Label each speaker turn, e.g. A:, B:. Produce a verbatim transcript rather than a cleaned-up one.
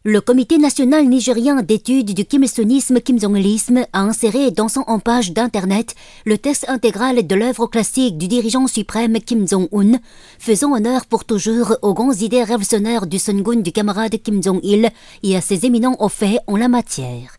A: Le Comité national nigérien d'études du Kim Il-sungisme Kim Jong-ilisme a inséré dans son page d'internet le texte intégral de l'œuvre classique du dirigeant suprême Kim Jong-un, faisant honneur pour toujours aux grandes idées révolutionnaires du Sungun du camarade Kim Jong-il et à ses éminents faits en la matière.